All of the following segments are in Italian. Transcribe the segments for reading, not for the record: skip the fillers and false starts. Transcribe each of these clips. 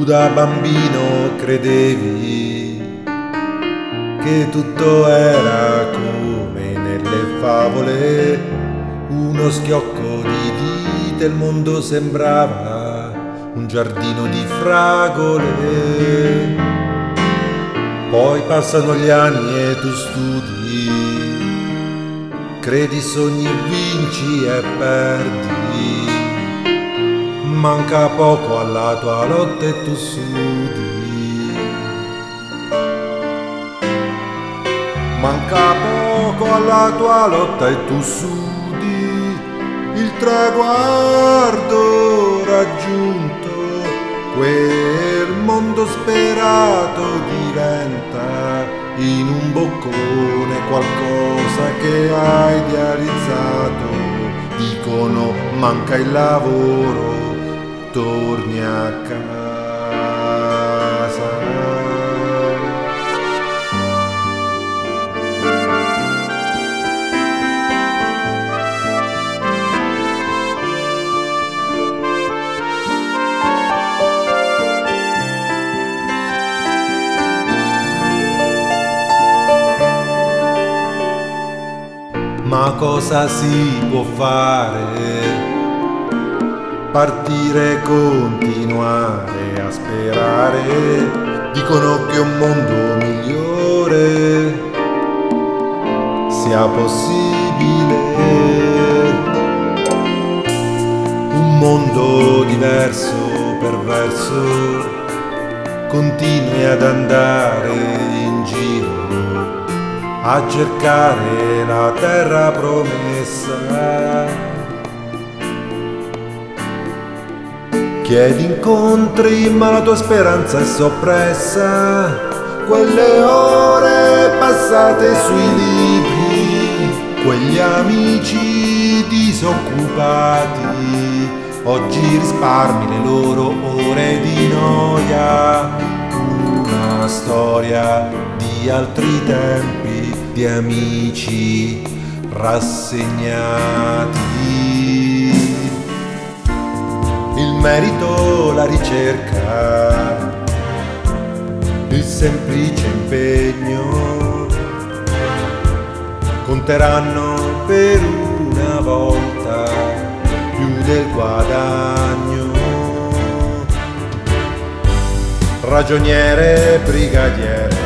da bambino credevi che tutto era come nelle favole, uno schiocco di dita e il mondo sembrava un giardino di fragole. Poi passano gli anni e tu studi, credi, sogni, vinci e perdi. Manca poco alla tua lotta e tu sudi. Manca poco alla tua lotta e tu sudi. Il traguardo raggiunto, quel mondo sperato diventa in un boccone qualcosa che hai idealizzato. Dicono manca il lavoro, torni a casa. Ma cosa si può fare? Partire, continuare a sperare. Dicono che un mondo migliore sia possibile, un mondo diverso, perverso. Continui ad andare in giro a cercare la terra promessa. Chiedi incontri ma la tua speranza è soppressa. Quelle ore passate sui libri, quegli amici disoccupati, oggi risparmi le loro ore di noia. Una storia di altri tempi, di amici rassegnati. Il merito, la ricerca, il semplice impegno conteranno per una volta più del guadagno. Ragioniere, brigadiere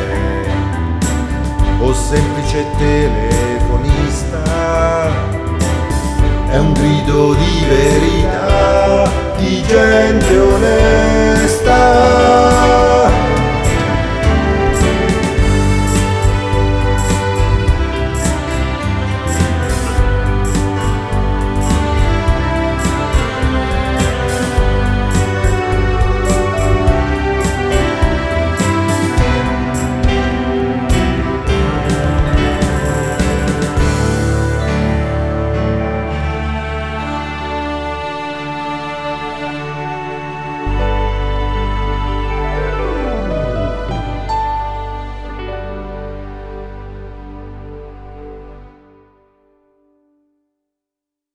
o semplice telefonista, è un grido di verità, di gente onesta.